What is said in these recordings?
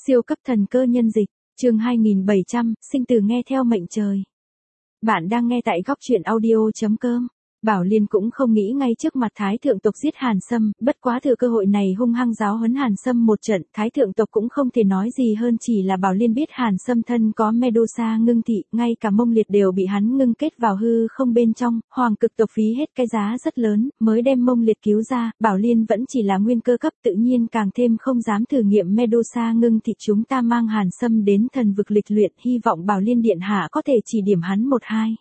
Siêu cấp thần cơ nhân dịch, chương 2700, sinh tử nghe theo mệnh trời. Bạn đang nghe tại góc truyện audio.com. Bảo Liên cũng không nghĩ ngay trước mặt Thái Thượng tộc giết Hàn Sâm, bất quá thừa cơ hội này hung hăng giáo huấn Hàn Sâm một trận, Thái Thượng tộc cũng không thể nói gì hơn, chỉ là Bảo Liên biết Hàn Sâm thân có Medusa ngưng thị, ngay cả mông liệt đều bị hắn ngưng kết vào hư không bên trong, hoàng cực tộc phí hết cái giá rất lớn, mới đem mông liệt cứu ra, Bảo Liên vẫn chỉ là nguyên cơ cấp, tự nhiên càng thêm không dám thử nghiệm Medusa ngưng thị. Chúng ta mang Hàn Sâm đến thần vực lịch luyện, hy vọng Bảo Liên điện hạ có thể chỉ điểm hắn một hai.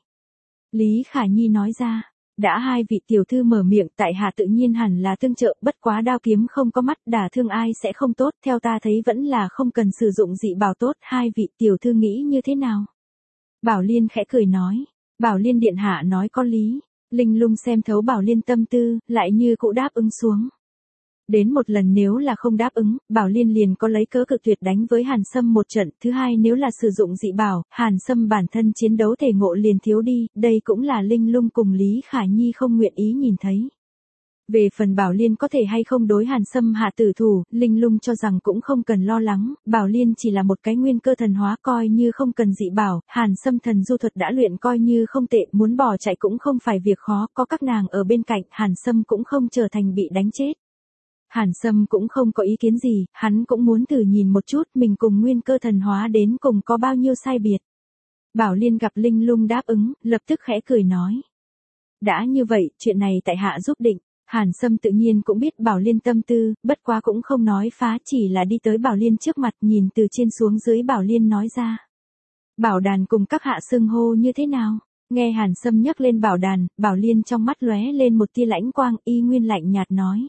Lý Khả Nhi nói ra. Đã hai vị tiểu thư mở miệng, tại hạ tự nhiên hẳn là tương trợ, bất quá đao kiếm không có mắt, đả thương ai sẽ không tốt, theo ta thấy vẫn là không cần sử dụng dị bảo tốt, hai vị tiểu thư nghĩ như thế nào? Bảo Liên khẽ cười nói, Bảo Liên điện hạ nói có lý, Linh Lung xem thấu Bảo Liên tâm tư, lại như cũ đáp ứng xuống. Đến một lần nếu là không đáp ứng, Bảo Liên liền có lấy cớ cực tuyệt đánh với Hàn Sâm một trận, thứ hai nếu là sử dụng dị bảo, Hàn Sâm bản thân chiến đấu thể ngộ liền thiếu đi, đây cũng là Linh Lung cùng Lý Khả Nhi không nguyện ý nhìn thấy. Về phần Bảo Liên có thể hay không đối Hàn Sâm hạ tử thủ, Linh Lung cho rằng cũng không cần lo lắng, Bảo Liên chỉ là một cái nguyên cơ thần hóa, coi như không cần dị bảo, Hàn Sâm thần du thuật đã luyện coi như không tệ, muốn bỏ chạy cũng không phải việc khó, có các nàng ở bên cạnh, Hàn Sâm cũng không trở thành bị đánh chết. Hàn Sâm cũng không có ý kiến gì, hắn cũng muốn thử nhìn một chút mình cùng nguyên cơ thần hóa đến cùng có bao nhiêu sai biệt. Bảo Liên gặp Linh Lung đáp ứng, lập tức khẽ cười nói. Đã như vậy, chuyện này tại hạ giúp định. Hàn Sâm tự nhiên cũng biết Bảo Liên tâm tư, bất quá cũng không nói phá, chỉ là đi tới Bảo Liên trước mặt nhìn từ trên xuống dưới. Bảo Liên nói ra. Bảo đàn cùng các hạ xưng hô như thế nào? Nghe Hàn Sâm nhắc lên bảo đàn, Bảo Liên trong mắt lóe lên một tia lãnh quang, y nguyên lạnh nhạt nói.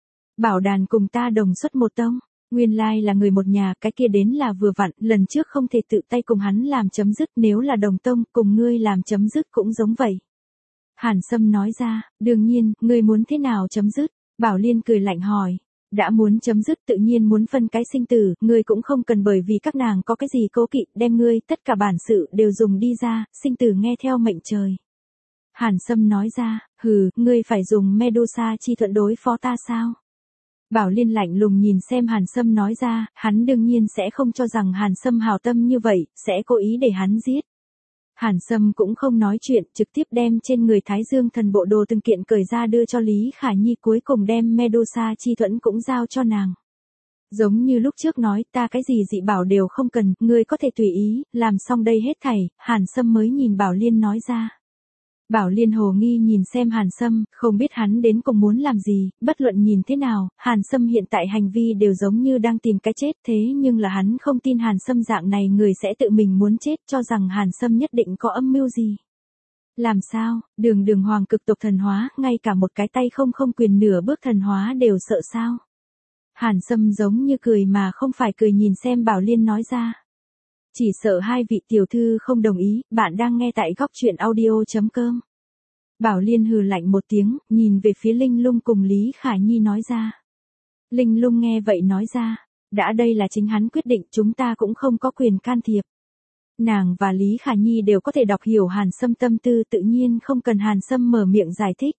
Bảo đàn cùng ta đồng xuất một tông, nguyên lai là người một nhà, cái kia đến là vừa vặn, lần trước không thể tự tay cùng hắn làm chấm dứt, nếu là đồng tông, cùng ngươi làm chấm dứt cũng giống vậy. Hàn Sâm nói ra, đương nhiên, ngươi muốn thế nào chấm dứt? Bảo Liên cười lạnh hỏi, đã muốn chấm dứt tự nhiên muốn phân cái sinh tử, ngươi cũng không cần bởi vì các nàng có cái gì cố kỵ, đem ngươi, tất cả bản sự đều dùng đi ra, sinh tử nghe theo mệnh trời. Hàn Sâm nói ra, hừ, ngươi phải dùng Medusa chi thuận đối phó ta sao? Bảo Liên lạnh lùng nhìn xem Hàn Sâm nói ra, hắn đương nhiên sẽ không cho rằng Hàn Sâm hào tâm như vậy, sẽ cố ý để hắn giết. Hàn Sâm cũng không nói chuyện, trực tiếp đem trên người Thái Dương thần bộ đồ từng kiện cởi ra đưa cho Lý Khả Nhi, cuối cùng đem Medusa chi thuẫn cũng giao cho nàng. Giống như lúc trước nói, ta cái gì dị bảo đều không cần, ngươi có thể tùy ý, làm xong đây hết thảy, Hàn Sâm mới nhìn Bảo Liên nói ra. Bảo Liên hồ nghi nhìn xem Hàn Sâm, không biết hắn đến cùng muốn làm gì, bất luận nhìn thế nào, Hàn Sâm hiện tại hành vi đều giống như đang tìm cái chết, thế nhưng là hắn không tin Hàn Sâm dạng này người sẽ tự mình muốn chết, cho rằng Hàn Sâm nhất định có âm mưu gì. Làm sao, đường hoàng cực tộc thần hóa, ngay cả một cái tay không quyền nửa bước thần hóa đều sợ sao? Hàn Sâm giống như cười mà không phải cười nhìn xem Bảo Liên nói ra. Chỉ sợ hai vị tiểu thư không đồng ý, bạn đang nghe tại góc truyện audio.com. Bảo Liên hừ lạnh một tiếng, nhìn về phía Linh Lung cùng Lý Khả Nhi nói ra. Linh Lung nghe vậy nói ra, đã đây là chính hắn quyết định, chúng ta cũng không có quyền can thiệp. Nàng và Lý Khả Nhi đều có thể đọc hiểu Hàn Sâm tâm tư, tự nhiên không cần Hàn Sâm mở miệng giải thích.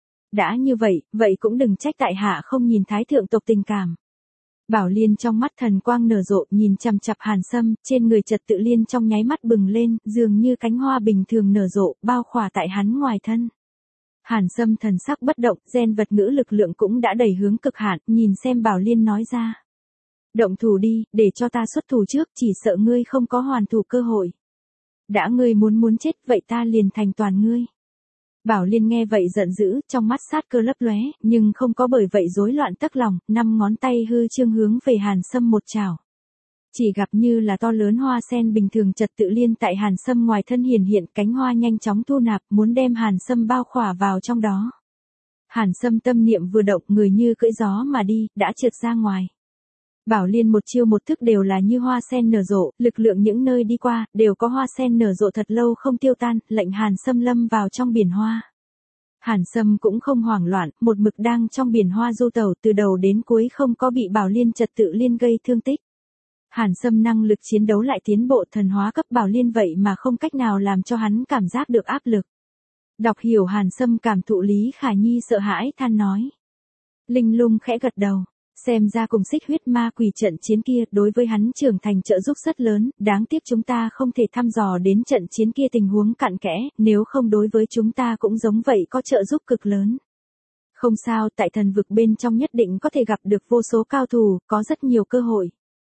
Đã như vậy, vậy cũng đừng trách tại hạ không nhìn Thái Thượng tộc tình cảm. Bảo Liên trong mắt thần quang nở rộ, nhìn chằm chằm Hàn Sâm, trên người trật tự liên trong nháy mắt bừng lên, dường như cánh hoa bình thường nở rộ, bao khỏa tại hắn ngoài thân. Hàn Sâm thần sắc bất động, gen vật ngữ lực lượng cũng đã đẩy hướng cực hạn, nhìn xem Bảo Liên nói ra. Động thủ đi, để cho ta xuất thủ trước, chỉ sợ ngươi không có hoàn thủ cơ hội. Đã ngươi muốn chết, vậy ta liền thành toàn ngươi. Bảo Liên nghe vậy giận dữ, trong mắt sát cơ lấp lóe, nhưng không có bởi vậy rối loạn tấc lòng, 5 ngón tay hư trương hướng về Hàn Sâm một chảo. Chỉ gặp như là to lớn hoa sen bình thường trật tự liên tại Hàn Sâm ngoài thân hiển hiện, cánh hoa nhanh chóng thu nạp, muốn đem Hàn Sâm bao khỏa vào trong đó. Hàn Sâm tâm niệm vừa động, người như cưỡi gió mà đi, đã trượt ra ngoài. Bảo Liên một chiêu một thức đều là như hoa sen nở rộ, lực lượng những nơi đi qua, đều có hoa sen nở rộ thật lâu không tiêu tan, lệnh Hàn Sâm lâm vào trong biển hoa. Hàn Sâm cũng không hoảng loạn, một mực đang trong biển hoa du tẩu, từ đầu đến cuối không có bị Bảo Liên trật tự liên gây thương tích. Hàn Sâm năng lực chiến đấu lại tiến bộ, thần hóa cấp Bảo Liên vậy mà không cách nào làm cho hắn cảm giác được áp lực. Đọc hiểu Hàn Sâm cảm thụ, Lý Khả Nhi sợ hãi than nói. Linh Lung khẽ gật đầu. Xem ra cùng xích huyết ma quỷ trận chiến kia đối với hắn trưởng thành trợ giúp rất lớn, đáng tiếc chúng ta không thể thăm dò đến trận chiến kia tình huống cặn kẽ, nếu không đối với chúng ta cũng giống vậy có trợ giúp cực lớn. Không sao, tại thần vực bên trong nhất định có thể gặp được vô số cao thủ, có rất nhiều cơ hội.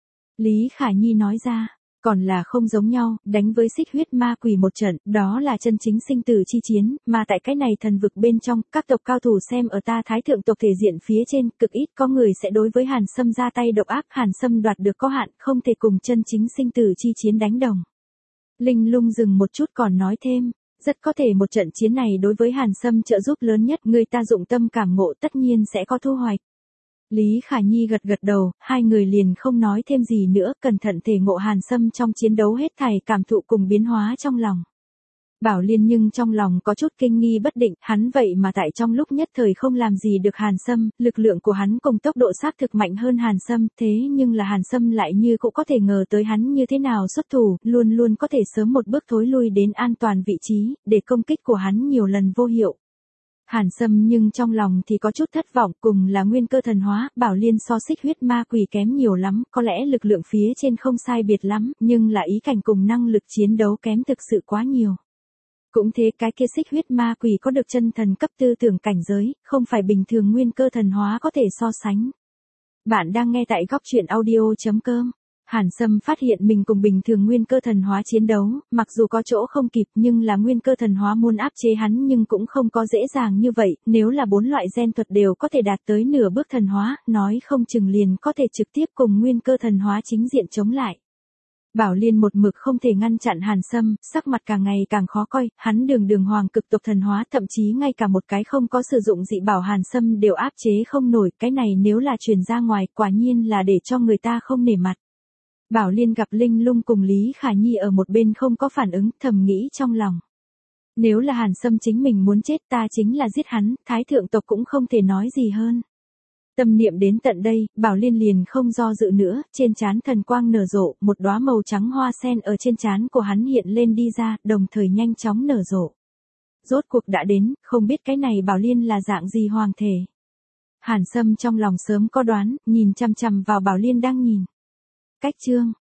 Lý Khả Nhi nói ra, còn là không giống nhau, đánh với xích huyết ma quỷ một trận, đó là chân chính sinh tử chi chiến, mà tại cái này thần vực bên trong, các tộc cao thủ xem ở ta thái thượng tộc thể diện phía trên, cực ít có người sẽ đối với Hàn Sâm ra tay độc ác, Hàn Sâm đoạt được có hạn, không thể cùng chân chính sinh tử chi chiến đánh đồng. Linh Lung dừng một chút còn nói thêm, rất có thể một trận chiến này đối với Hàn Sâm trợ giúp lớn nhất, người ta dụng tâm cảm ngộ tất nhiên sẽ có thu hoạch. Lý Khả Nhi gật gật đầu, hai người liền không nói thêm gì nữa, cẩn thận thể ngộ Hàn Sâm trong chiến đấu hết thảy cảm thụ cùng biến hóa trong lòng. Bảo Liên nhưng trong lòng có chút kinh nghi bất định, hắn vậy mà tại trong lúc nhất thời không làm gì được Hàn Sâm, lực lượng của hắn cùng tốc độ xác thực mạnh hơn Hàn Sâm, thế nhưng là Hàn Sâm lại như cũng có thể ngờ tới hắn như thế nào xuất thủ, luôn luôn có thể sớm một bước thối lui đến an toàn vị trí, để công kích của hắn nhiều lần vô hiệu. Hàn Sâm nhưng trong lòng thì có chút thất vọng, cùng là nguyên cơ thần hóa, Bảo Liên so xích huyết ma quỷ kém nhiều lắm, có lẽ lực lượng phía trên không sai biệt lắm, nhưng là ý cảnh cùng năng lực chiến đấu kém thực sự quá nhiều. Cũng thế, cái kia xích huyết ma quỷ có được chân thần cấp tư tưởng cảnh giới, không phải bình thường nguyên cơ thần hóa có thể so sánh. Bạn đang nghe tại góc truyện audio.com. Hàn Sâm phát hiện mình cùng bình thường nguyên cơ thần hóa chiến đấu, mặc dù có chỗ không kịp nhưng là nguyên cơ thần hóa muốn áp chế hắn nhưng cũng không có dễ dàng như vậy, nếu là 4 loại gen thuật đều có thể đạt tới nửa bước thần hóa, nói không chừng liền có thể trực tiếp cùng nguyên cơ thần hóa chính diện chống lại. Bảo Liên một mực không thể ngăn chặn Hàn Sâm, sắc mặt càng ngày càng khó coi, hắn đường hoàng cực tộc thần hóa, thậm chí ngay cả một cái không có sử dụng dị bảo Hàn Sâm đều áp chế không nổi, cái này nếu là truyền ra ngoài, quả nhiên là để cho người ta không nể mặt. Bảo Liên gặp Linh Lung cùng Lý Khả Nhi ở một bên không có phản ứng, thầm nghĩ trong lòng. Nếu là Hàn Sâm chính mình muốn chết, ta chính là giết hắn, thái thượng tộc cũng không thể nói gì hơn. Tâm niệm đến tận đây, Bảo Liên liền không do dự nữa, trên trán thần quang nở rộ, một đóa màu trắng hoa sen ở trên trán của hắn hiện lên đi ra, đồng thời nhanh chóng nở rộ. Rốt cuộc đã đến, không biết cái này Bảo Liên là dạng gì hoàng thể. Hàn Sâm trong lòng sớm có đoán, nhìn chằm chằm vào Bảo Liên đang nhìn. Cách chương